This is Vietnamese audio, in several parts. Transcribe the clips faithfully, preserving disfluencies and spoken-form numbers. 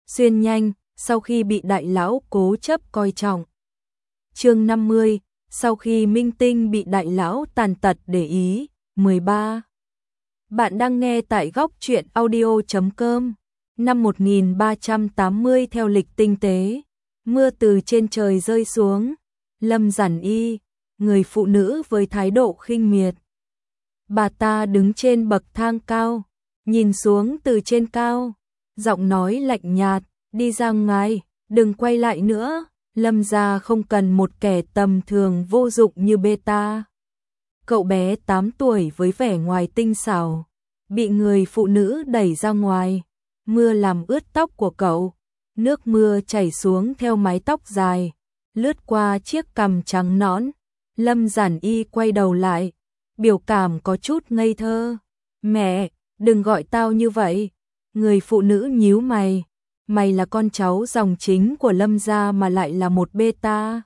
xuyên nhanh, sau khi bị đại lão cố chấp coi trọng. Chương năm mươi, sau khi minh tinh bị đại lão tàn tật để ý, mười ba. Bạn đang nghe tại góc truyện audio chấm com. Năm một nghìn ba trăm tám mươi theo lịch tinh tế, mưa từ trên trời rơi xuống. Lâm Giản Y, người phụ nữ với thái độ khinh miệt. Bà ta đứng trên bậc thang cao, nhìn xuống từ trên cao, giọng nói lạnh nhạt, đi ra ngoài, đừng quay lại nữa. Lâm gia không cần một kẻ tầm thường vô dụng như beta. Cậu bé tám tuổi với vẻ ngoài tinh xảo, bị người phụ nữ đẩy ra ngoài, mưa làm ướt tóc của cậu, nước mưa chảy xuống theo mái tóc dài, lướt qua chiếc cằm trắng nõn. Lâm Giản Y quay đầu lại, biểu cảm có chút ngây thơ. Mẹ, đừng gọi tao như vậy. Người phụ nữ nhíu mày. Mày là con cháu dòng chính của Lâm gia mà lại là một beta.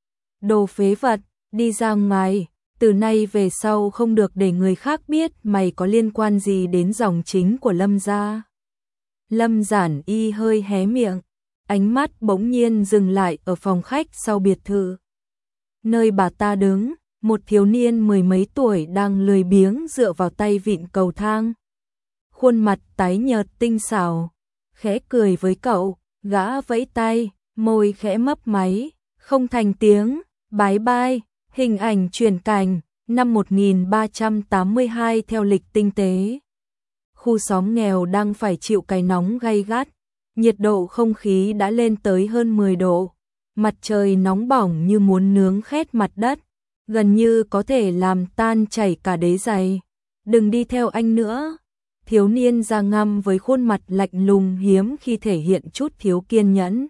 Đồ phế vật, đi ra ngoài, từ nay về sau không được để người khác biết mày có liên quan gì đến dòng chính của Lâm gia. Lâm Giản Y hơi hé miệng, ánh mắt bỗng nhiên dừng lại ở phòng khách sau biệt thự. Nơi bà ta đứng, một thiếu niên mười mấy tuổi đang lười biếng dựa vào tay vịn cầu thang. Khuôn mặt tái nhợt tinh xảo, khẽ cười với cậu, gã vẫy tay, môi khẽ mấp máy, không thành tiếng, bái bai. Hình ảnh chuyển cảnh, năm một nghìn ba trăm tám mươi hai theo lịch tinh tế. Khu xóm nghèo đang phải chịu cái nóng gay gắt, nhiệt độ không khí đã lên tới hơn mười độ. Mặt trời nóng bỏng như muốn nướng khét mặt đất, gần như có thể làm tan chảy cả đế giày. Đừng đi theo anh nữa. Thiếu niên da ngăm với khuôn mặt lạnh lùng hiếm khi thể hiện chút thiếu kiên nhẫn.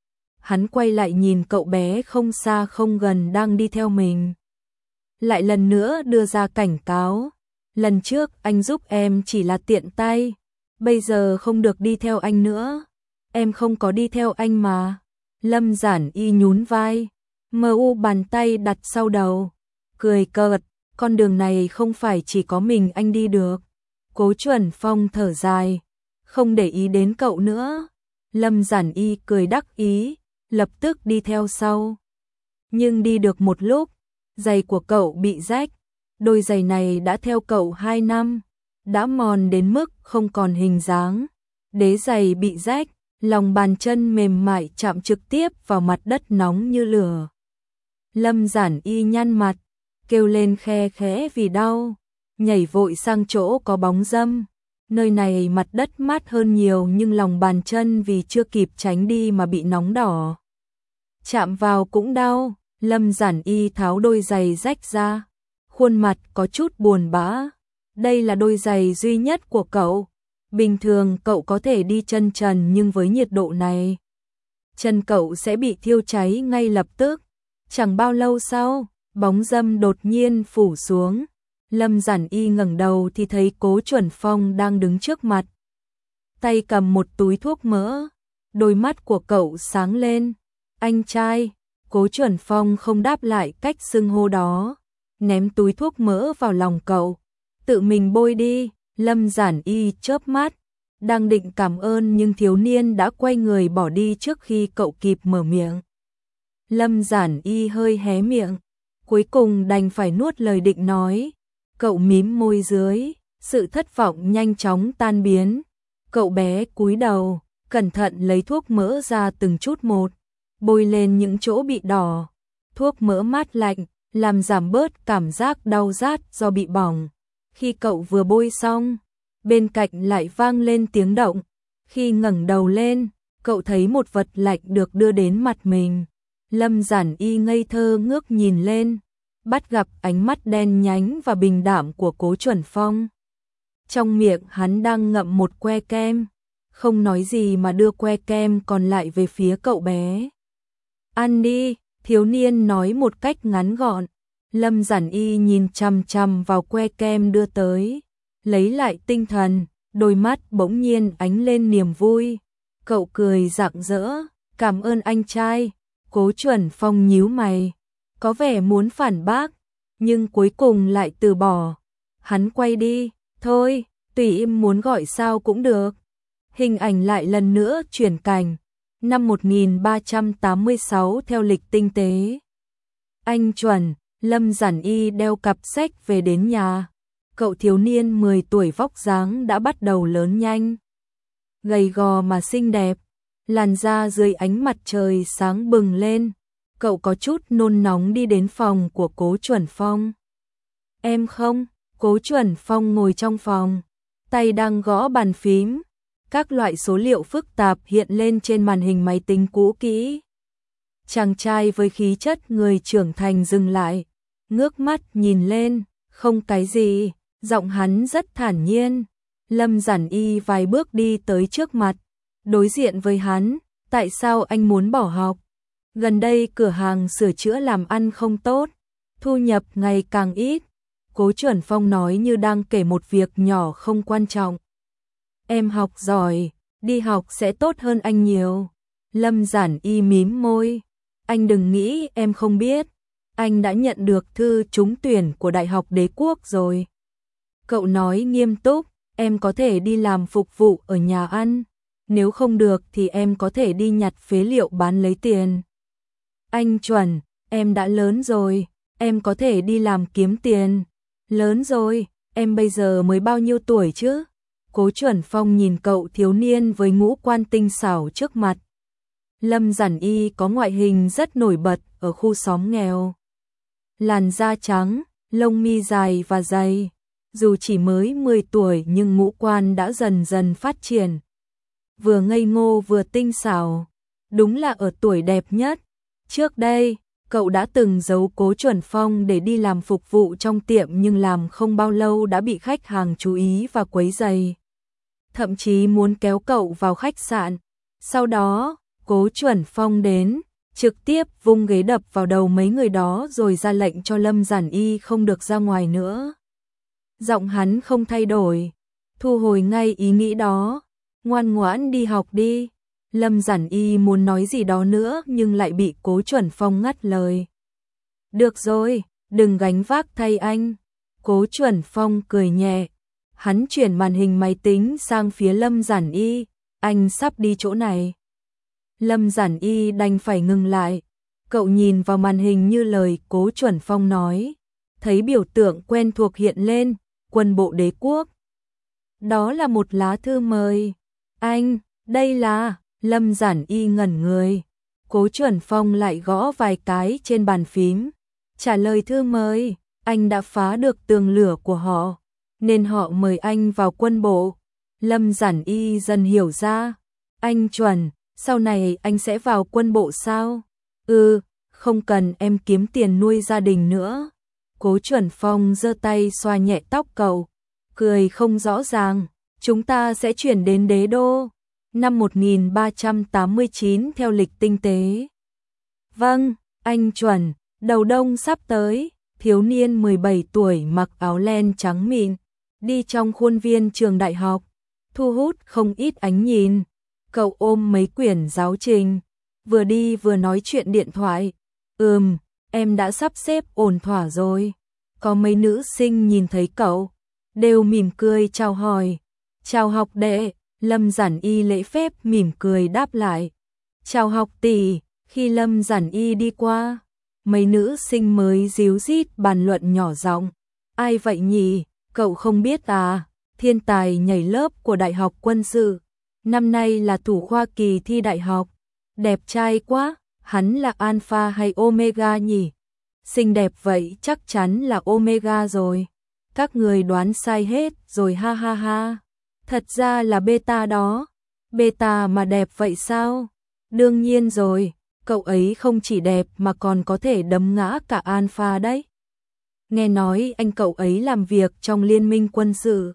Hắn quay lại nhìn cậu bé không xa không gần đang đi theo mình. Lại lần nữa đưa ra cảnh cáo. Lần trước anh giúp em chỉ là tiện tay, bây giờ không được đi theo anh nữa. Em không có đi theo anh mà. Lâm Giản Y nhún vai, mờ u bàn tay đặt sau đầu, cười cợt, con đường này không phải chỉ có mình anh đi được. Cố Chuẩn Phong thở dài, không để ý đến cậu nữa. Lâm Giản Y cười đắc ý, lập tức đi theo sau. Nhưng đi được một lúc, giày của cậu bị rách. Đôi giày này đã theo cậu hai năm, đã mòn đến mức không còn hình dáng. Đế giày bị rách, lòng bàn chân mềm mại chạm trực tiếp vào mặt đất nóng như lửa. Lâm Giản Y nhăn mặt, kêu lên khe khẽ vì đau, nhảy vội sang chỗ có bóng râm. Nơi này mặt đất mát hơn nhiều nhưng lòng bàn chân vì chưa kịp tránh đi mà bị nóng đỏ. Chạm vào cũng đau. Lâm Giản Y tháo đôi giày rách ra, khuôn mặt có chút buồn bã. Đây là đôi giày duy nhất của cậu. Bình thường cậu có thể đi chân trần nhưng với nhiệt độ này, chân cậu sẽ bị thiêu cháy ngay lập tức. Chẳng bao lâu sau, bóng râm đột nhiên phủ xuống. Lâm Giản Y ngẩng đầu thì thấy Cố Chuẩn Phong đang đứng trước mặt, tay cầm một túi thuốc mỡ. Đôi mắt của cậu sáng lên. Anh trai. Cố Chuẩn Phong không đáp lại cách xưng hô đó, ném túi thuốc mỡ vào lòng cậu. Tự mình bôi đi. Lâm Giản Y chớp mắt, đang định cảm ơn nhưng thiếu niên đã quay người bỏ đi trước khi cậu kịp mở miệng. Lâm Giản Y hơi hé miệng, cuối cùng đành phải nuốt lời định nói. Cậu mím môi dưới, sự thất vọng nhanh chóng tan biến. Cậu bé cúi đầu, cẩn thận lấy thuốc mỡ ra từng chút một, bôi lên những chỗ bị đỏ. Thuốc mỡ mát lạnh, làm giảm bớt cảm giác đau rát do bị bỏng. Khi cậu vừa bôi xong, bên cạnh lại vang lên tiếng động. Khi ngẩng đầu lên, cậu thấy một vật lạnh được đưa đến mặt mình. Lâm Giản Y ngây thơ ngước nhìn lên, bắt gặp ánh mắt đen nhánh và bình đạm của Cố Chuẩn Phong. Trong miệng hắn đang ngậm một que kem, không nói gì mà đưa que kem còn lại về phía cậu bé. Ăn đi, thiếu niên nói một cách ngắn gọn. Lâm Giản Y nhìn chằm chằm vào que kem đưa tới, lấy lại tinh thần, đôi mắt bỗng nhiên ánh lên niềm vui. Cậu cười rạng rỡ, cảm ơn anh trai. Cố Chuẩn Phong nhíu mày, có vẻ muốn phản bác, nhưng cuối cùng lại từ bỏ. Hắn quay đi, thôi, tùy em muốn gọi sao cũng được. Hình ảnh lại lần nữa chuyển cảnh. Năm một nghìn ba trăm tám mươi sáu theo lịch tinh tế. Anh chuẩn, Lâm Giản Y đeo cặp sách về đến nhà. Cậu thiếu niên mười tuổi vóc dáng đã bắt đầu lớn nhanh. Gầy gò mà xinh đẹp, làn da dưới ánh mặt trời sáng bừng lên. Cậu có chút nôn nóng đi đến phòng của Cố Chuẩn Phong. Em không, Cố Chuẩn Phong ngồi trong phòng, tay đang gõ bàn phím. Các loại số liệu phức tạp hiện lên trên màn hình máy tính cũ kỹ. Chàng trai với khí chất người trưởng thành dừng lại, ngước mắt nhìn lên, không cái gì, giọng hắn rất thản nhiên. Lâm Giản Y vài bước đi tới trước mặt, đối diện với hắn, tại sao anh muốn bỏ học? Gần đây cửa hàng sửa chữa làm ăn không tốt, thu nhập ngày càng ít. Cố Chuẩn Phong nói như đang kể một việc nhỏ không quan trọng. Em học giỏi, đi học sẽ tốt hơn anh nhiều. Lâm Giản Y mím môi. Anh đừng nghĩ em không biết. Anh đã nhận được thư trúng tuyển của Đại học Đế Quốc rồi. Cậu nói nghiêm túc, em có thể đi làm phục vụ ở nhà ăn. Nếu không được thì em có thể đi nhặt phế liệu bán lấy tiền. Anh chuẩn, em đã lớn rồi, em có thể đi làm kiếm tiền. Lớn rồi, em bây giờ mới bao nhiêu tuổi chứ? Cố Chuẩn Phong nhìn cậu thiếu niên với ngũ quan tinh xảo trước mặt. Lâm Giản Y có ngoại hình rất nổi bật ở khu xóm nghèo. Làn da trắng, lông mi dài và dày. Dù chỉ mới mười tuổi nhưng ngũ quan đã dần dần phát triển. Vừa ngây ngô vừa tinh xảo. Đúng là ở tuổi đẹp nhất. Trước đây, cậu đã từng giấu Cố Chuẩn Phong để đi làm phục vụ trong tiệm nhưng làm không bao lâu đã bị khách hàng chú ý và quấy rầy. Thậm chí muốn kéo cậu vào khách sạn. Sau đó, Cố Chuẩn Phong đến, trực tiếp vung ghế đập vào đầu mấy người đó rồi ra lệnh cho Lâm Giản Y không được ra ngoài nữa. Giọng hắn không thay đổi, thu hồi ngay ý nghĩ đó, ngoan ngoãn đi học đi. Lâm Giản Y muốn nói gì đó nữa nhưng lại bị Cố Chuẩn Phong ngắt lời. Được rồi, đừng gánh vác thay anh. Cố Chuẩn Phong cười nhẹ. Hắn chuyển màn hình máy tính sang phía Lâm Giản Y. Anh sắp đi chỗ này. Lâm Giản Y đành phải ngừng lại. Cậu nhìn vào màn hình như lời Cố Chuẩn Phong nói. Thấy biểu tượng quen thuộc hiện lên, Quân bộ Đế Quốc. Đó là một lá thư mời. Anh, đây là... Lâm Giản Y ngẩn người. Cố Chuẩn Phong lại gõ vài cái trên bàn phím. Trả lời thư mời, anh đã phá được tường lửa của họ, nên họ mời anh vào quân bộ. Lâm Giản Y dần hiểu ra. Anh chuẩn, sau này anh sẽ vào quân bộ sao? Ừ, không cần em kiếm tiền nuôi gia đình nữa. Cố Chuẩn Phong giơ tay xoa nhẹ tóc cậu, cười không rõ ràng. Chúng ta sẽ chuyển đến đế đô. Năm một nghìn ba trăm tám mươi chín theo lịch tinh tế. Vâng, anh chuẩn, đầu đông sắp tới. Thiếu niên mười bảy tuổi mặc áo len trắng mịn, đi trong khuôn viên trường đại học, thu hút không ít ánh nhìn. Cậu ôm mấy quyển giáo trình, vừa đi vừa nói chuyện điện thoại. Ừm, em đã sắp xếp ổn thỏa rồi. Có mấy nữ sinh nhìn thấy cậu, đều mỉm cười chào hỏi. Chào học đệ. Lâm Giản Y lễ phép mỉm cười đáp lại. Chào học tỷ. Khi Lâm Giản Y đi qua, mấy nữ sinh mới díu dít bàn luận nhỏ giọng. Ai vậy nhỉ? Cậu không biết à? Thiên tài nhảy lớp của Đại học Quân sự. Năm nay là thủ khoa kỳ thi đại học. Đẹp trai quá. Hắn là Alpha hay Omega nhỉ? Xinh đẹp vậy chắc chắn là Omega rồi. Các người đoán sai hết rồi ha ha ha. Thật ra là beta đó. Beta mà đẹp vậy sao? Đương nhiên rồi, cậu ấy không chỉ đẹp mà còn có thể đấm ngã cả Alpha đấy. Nghe nói anh cậu ấy làm việc trong liên minh quân sự.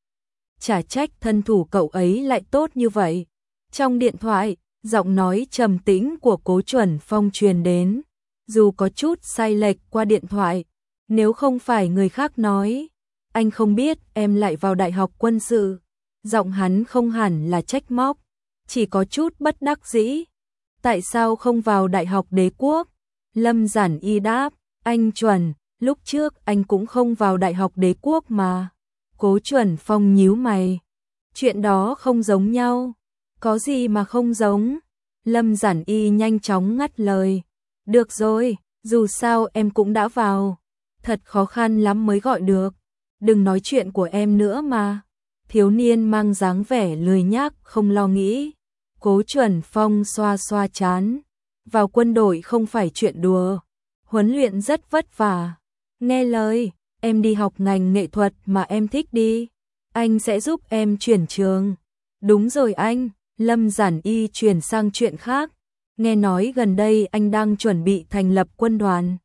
Chả trách thân thủ cậu ấy lại tốt như vậy. Trong điện thoại, giọng nói trầm tĩnh của Cố Chuẩn Phong truyền đến. Dù có chút sai lệch qua điện thoại, nếu không phải người khác nói, anh không biết em lại vào đại học quân sự. Giọng hắn không hẳn là trách móc, chỉ có chút bất đắc dĩ. Tại sao không vào Đại học Đế Quốc? Lâm Giản Y đáp, anh chuẩn, lúc trước anh cũng không vào Đại học Đế Quốc mà. Cố Chuẩn Phong nhíu mày. Chuyện đó không giống nhau. Có gì mà không giống? Lâm Giản Y nhanh chóng ngắt lời. Được rồi, dù sao em cũng đã vào. Thật khó khăn lắm mới gọi được. Đừng nói chuyện của em nữa mà. Thiếu niên mang dáng vẻ lười nhác không lo nghĩ. Cố Chuẩn Phong xoa xoa chán. Vào quân đội không phải chuyện đùa. Huấn luyện rất vất vả. Nghe lời, em đi học ngành nghệ thuật mà em thích đi. Anh sẽ giúp em chuyển trường. Đúng rồi anh, Lâm Giản Y chuyển sang chuyện khác. Nghe nói gần đây anh đang chuẩn bị thành lập quân đoàn.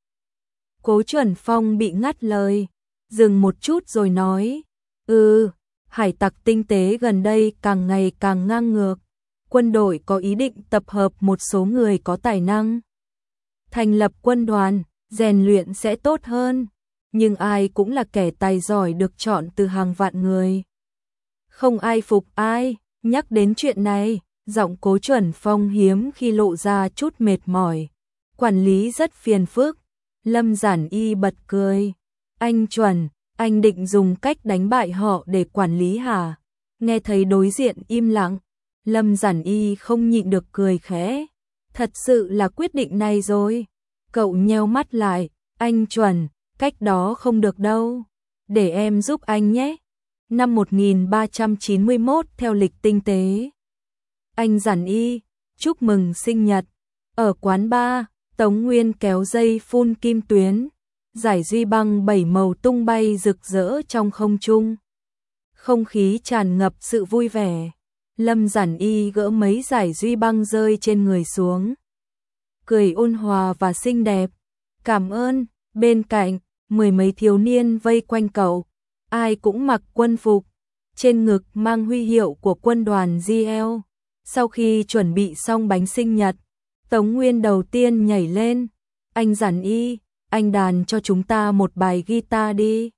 Cố Chuẩn Phong bị ngắt lời, dừng một chút rồi nói, ừ, hải tặc tinh tế gần đây càng ngày càng ngang ngược. Quân đội có ý định tập hợp một số người có tài năng. Thành lập quân đoàn, rèn luyện sẽ tốt hơn, nhưng ai cũng là kẻ tài giỏi được chọn từ hàng vạn người. Không ai phục ai, nhắc đến chuyện này, giọng Cố Chuẩn Phong hiếm khi lộ ra chút mệt mỏi. Quản lý rất phiền phức. Lâm Giản Y bật cười. Anh Chuẩn, anh định dùng cách đánh bại họ để quản lý hả? Nghe thấy đối diện im lặng, Lâm Giản Y không nhịn được cười khẽ. Thật sự là quyết định này rồi. Cậu nheo mắt lại, anh Chuẩn, cách đó không được đâu. Để em giúp anh nhé. Năm một nghìn ba trăm chín mươi mốt theo lịch tinh tế. Anh Giản Y, chúc mừng sinh nhật. Ở quán bar, Tống Nguyên kéo dây phun kim tuyến, giải duy băng bảy màu tung bay rực rỡ trong không trung. Không khí tràn ngập sự vui vẻ. Lâm Giản Y gỡ mấy giải duy băng rơi trên người xuống. Cười ôn hòa và xinh đẹp. Cảm ơn. Bên cạnh, mười mấy thiếu niên vây quanh cậu. Ai cũng mặc quân phục. Trên ngực mang huy hiệu của quân đoàn giê lờ. Sau khi chuẩn bị xong bánh sinh nhật, Tống Nguyên đầu tiên nhảy lên. Anh Giản Y, anh đàn cho chúng ta một bài guitar đi.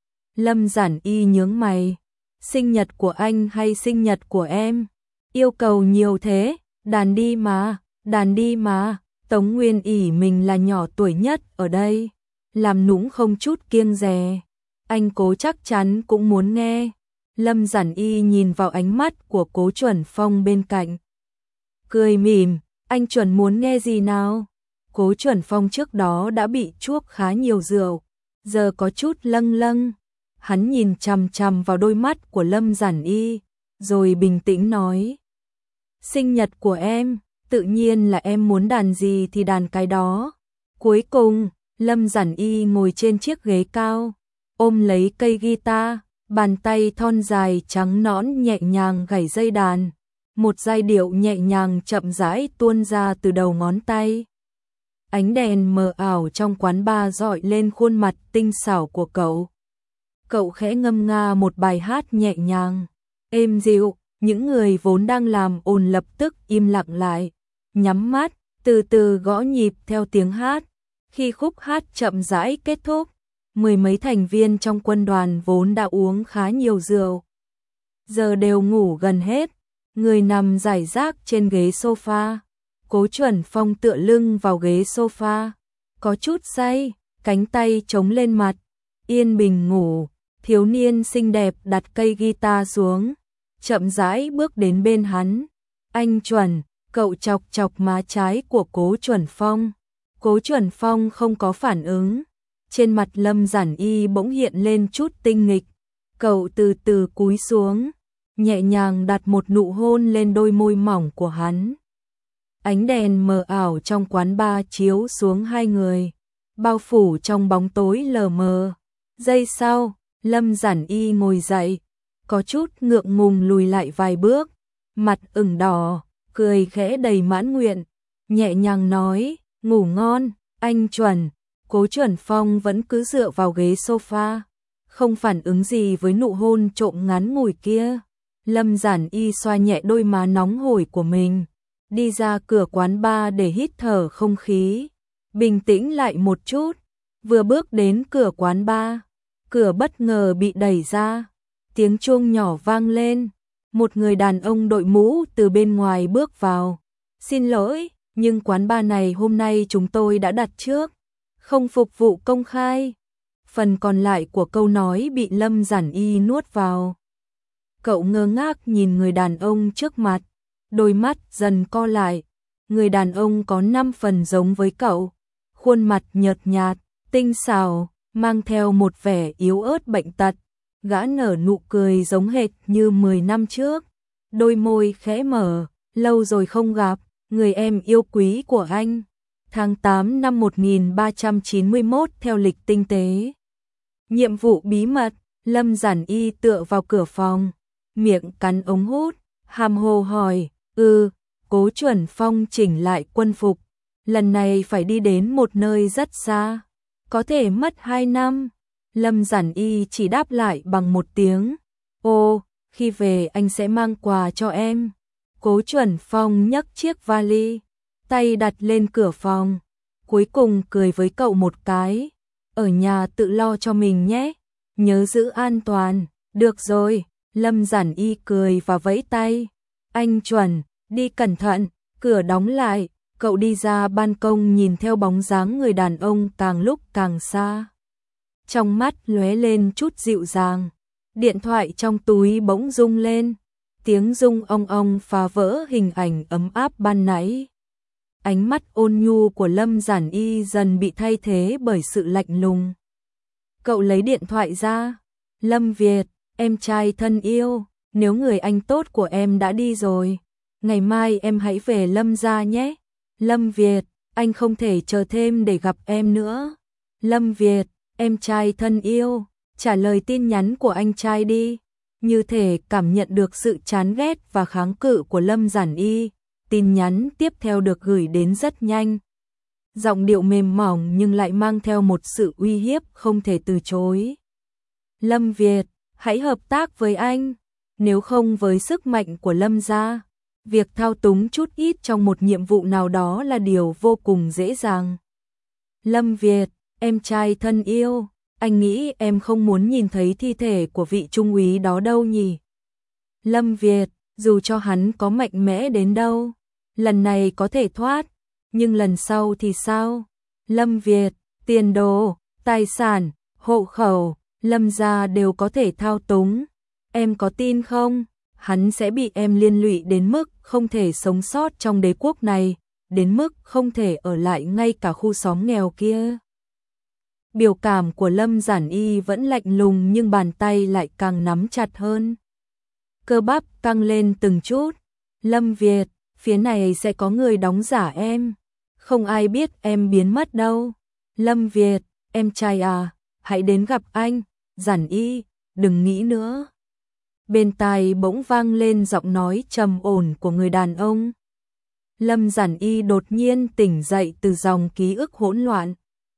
Lâm Giản Y nhướng mày. Sinh nhật của anh hay sinh nhật của em? Yêu cầu nhiều thế, đàn đi mà, đàn đi mà. Tống Nguyên ỷ mình là nhỏ tuổi nhất ở đây, làm nũng không chút kiêng dè. Anh Cố chắc chắn cũng muốn nghe. Lâm Giản Y nhìn vào ánh mắt của Cố Chuẩn Phong bên cạnh. Cười mỉm, anh Chuẩn muốn nghe gì nào? Cố Chuẩn Phong trước đó đã bị chuốc khá nhiều rượu, giờ có chút lâng lâng. Hắn nhìn chằm chằm vào đôi mắt của Lâm Giản Y, rồi bình tĩnh nói. Sinh nhật của em, tự nhiên là em muốn đàn gì thì đàn cái đó. Cuối cùng, Lâm Giản Y ngồi trên chiếc ghế cao, ôm lấy cây guitar, bàn tay thon dài trắng nõn nhẹ nhàng gảy dây đàn. Một giai điệu nhẹ nhàng chậm rãi tuôn ra từ đầu ngón tay. Ánh đèn mờ ảo trong quán bar rọi lên khuôn mặt tinh xảo của cậu. Cậu khẽ ngâm nga một bài hát nhẹ nhàng, êm dịu, những người vốn đang làm ồn lập tức im lặng lại, nhắm mắt, từ từ gõ nhịp theo tiếng hát. Khi khúc hát chậm rãi kết thúc, mười mấy thành viên trong quân đoàn vốn đã uống khá nhiều rượu, giờ đều ngủ gần hết, người nằm rải rác trên ghế sofa. Cố Chuẩn Phong tựa lưng vào ghế sofa, có chút say, cánh tay chống lên mặt, yên bình ngủ. Thiếu niên xinh đẹp đặt cây guitar xuống, chậm rãi bước đến bên hắn. Anh Chuẩn, cậu chọc chọc má trái của Cố Chuẩn Phong. Cố Chuẩn Phong không có phản ứng. Trên mặt Lâm Giản Y bỗng hiện lên chút tinh nghịch. Cậu từ từ cúi xuống, nhẹ nhàng đặt một nụ hôn lên đôi môi mỏng của hắn. Ánh đèn mờ ảo trong quán bar chiếu xuống hai người, bao phủ trong bóng tối lờ mờ. Giây sau, Lâm Giản Y ngồi dậy, có chút ngượng ngùng lùi lại vài bước, mặt ửng đỏ, cười khẽ đầy mãn nguyện, nhẹ nhàng nói, ngủ ngon, anh Chuẩn. Cố Chuẩn Phong vẫn cứ dựa vào ghế sofa, không phản ứng gì với nụ hôn trộm ngắn ngủi kia. Lâm Giản Y xoa nhẹ đôi má nóng hổi của mình, đi ra cửa quán bar để hít thở không khí, bình tĩnh lại một chút. Vừa bước đến cửa quán bar, cửa bất ngờ bị đẩy ra, tiếng chuông nhỏ vang lên, một người đàn ông đội mũ từ bên ngoài bước vào. Xin lỗi, nhưng quán bar này hôm nay chúng tôi đã đặt trước, không phục vụ công khai. Phần còn lại của câu nói bị Lâm Giản Y nuốt vào. Cậu ngơ ngác nhìn người đàn ông trước mặt, đôi mắt dần co lại. Người đàn ông có năm phần giống với cậu, khuôn mặt nhợt nhạt, tinh xảo, mang theo một vẻ yếu ớt bệnh tật. Gã nở nụ cười giống hệt như mười năm trước, đôi môi khẽ mở, lâu rồi không gặp, người em yêu quý của anh. Tháng tám năm một nghìn ba trăm chín mươi mốt theo lịch tinh tế. Nhiệm vụ bí mật, Lâm Giản Y tựa vào cửa phòng, miệng cắn ống hút, hàm hồ hỏi, "Ừ." Cố Chuẩn Phong chỉnh lại quân phục, lần này phải đi đến một nơi rất xa, có thể mất hai năm. Lâm Giản Y chỉ đáp lại bằng một tiếng, "Ô, khi về anh sẽ mang quà cho em." Cố Chuẩn Phong nhấc chiếc vali, tay đặt lên cửa phòng, cuối cùng cười với cậu một cái, "Ở nhà tự lo cho mình nhé, nhớ giữ an toàn." "Được rồi." Lâm Giản Y cười và vẫy tay, "Anh Chuẩn, đi cẩn thận." Cửa đóng lại, cậu đi ra ban công nhìn theo bóng dáng người đàn ông càng lúc càng xa. Trong mắt lóe lên chút dịu dàng, điện thoại trong túi bỗng rung lên, tiếng rung ong ong phá vỡ hình ảnh ấm áp ban nãy. Ánh mắt ôn nhu của Lâm Giản Y dần bị thay thế bởi sự lạnh lùng. Cậu lấy điện thoại ra, "Lâm Việt, em trai thân yêu, nếu người anh tốt của em đã đi rồi, ngày mai em hãy về Lâm gia nhé. Lâm Việt, anh không thể chờ thêm để gặp em nữa. Lâm Việt, em trai thân yêu, trả lời tin nhắn của anh trai đi." Như thể cảm nhận được sự chán ghét và kháng cự của Lâm Giản Y, tin nhắn tiếp theo được gửi đến rất nhanh. Giọng điệu mềm mỏng nhưng lại mang theo một sự uy hiếp không thể từ chối. "Lâm Việt, hãy hợp tác với anh, nếu không với sức mạnh của Lâm gia, việc thao túng chút ít trong một nhiệm vụ nào đó là điều vô cùng dễ dàng. Lâm Việt, em trai thân yêu, anh nghĩ em không muốn nhìn thấy thi thể của vị trung úy đó đâu nhỉ? Lâm Việt, dù cho hắn có mạnh mẽ đến đâu, lần này có thể thoát, nhưng lần sau thì sao? Lâm Việt, tiền đồ, tài sản, hộ khẩu, Lâm gia đều có thể thao túng. Em có tin không? Hắn sẽ bị em liên lụy đến mức không thể sống sót trong đế quốc này, đến mức không thể ở lại ngay cả khu xóm nghèo kia." Biểu cảm của Lâm Giản Y vẫn lạnh lùng nhưng bàn tay lại càng nắm chặt hơn. Cơ bắp căng lên từng chút. "Lâm Việt, phía này sẽ có người đóng giả em. Không ai biết em biến mất đâu. Lâm Việt, em trai à, hãy đến gặp anh. Giản Y, đừng nghĩ nữa." Bên tai bỗng vang lên giọng nói trầm ổn của người đàn ông. Lâm Giản Y đột nhiên tỉnh dậy từ dòng ký ức hỗn loạn.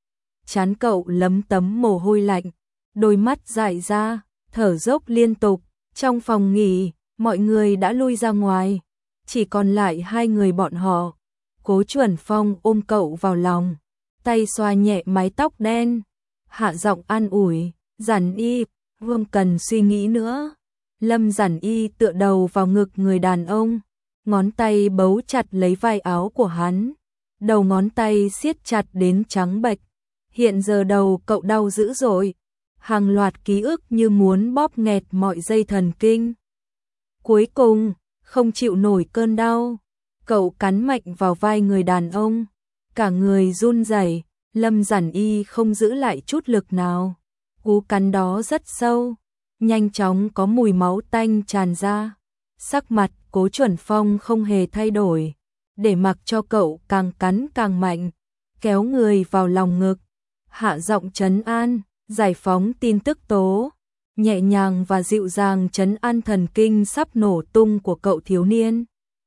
Trán cậu lấm tấm mồ hôi lạnh, đôi mắt dại ra, thở dốc liên tục. Trong phòng nghỉ, mọi người đã lui ra ngoài, chỉ còn lại hai người bọn họ. Cố Chuẩn Phong ôm cậu vào lòng, tay xoa nhẹ mái tóc đen, hạ giọng an ủi, "Giản Y, không cần suy nghĩ nữa." Lâm Giản Y tựa đầu vào ngực người đàn ông, ngón tay bấu chặt lấy vai áo của hắn, đầu ngón tay siết chặt đến trắng bệch. Hiện giờ đầu cậu đau dữ dội, hàng loạt ký ức như muốn bóp nghẹt mọi dây thần kinh. Cuối cùng, không chịu nổi cơn đau, cậu cắn mạnh vào vai người đàn ông, cả người run rẩy. Lâm Giản Y không giữ lại chút lực nào, cú cắn đó rất sâu, nhanh chóng có mùi máu tanh tràn ra. Sắc mặt Cố Chuẩn Phong không hề thay đổi, để mặc cho cậu càng cắn càng mạnh, kéo người vào lòng ngực, hạ giọng trấn an, giải phóng tin tức tố, nhẹ nhàng và dịu dàng trấn an thần kinh sắp nổ tung của cậu thiếu niên.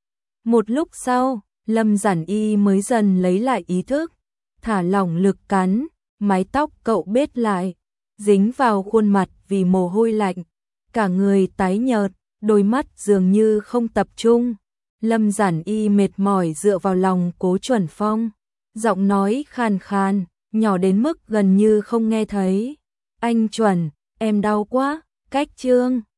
Một lúc sau, Lâm Giản Y mới dần lấy lại ý thức, thả lỏng lực cắn, mái tóc cậu bết lại, dính vào khuôn mặt vì mồ hôi lạnh, cả người tái nhợt, đôi mắt dường như không tập trung. Lâm Giản Y mệt mỏi dựa vào lòng Cố Chuẩn Phong, giọng nói khàn khàn, nhỏ đến mức gần như không nghe thấy. "Anh Chuẩn, em đau quá." Cách chương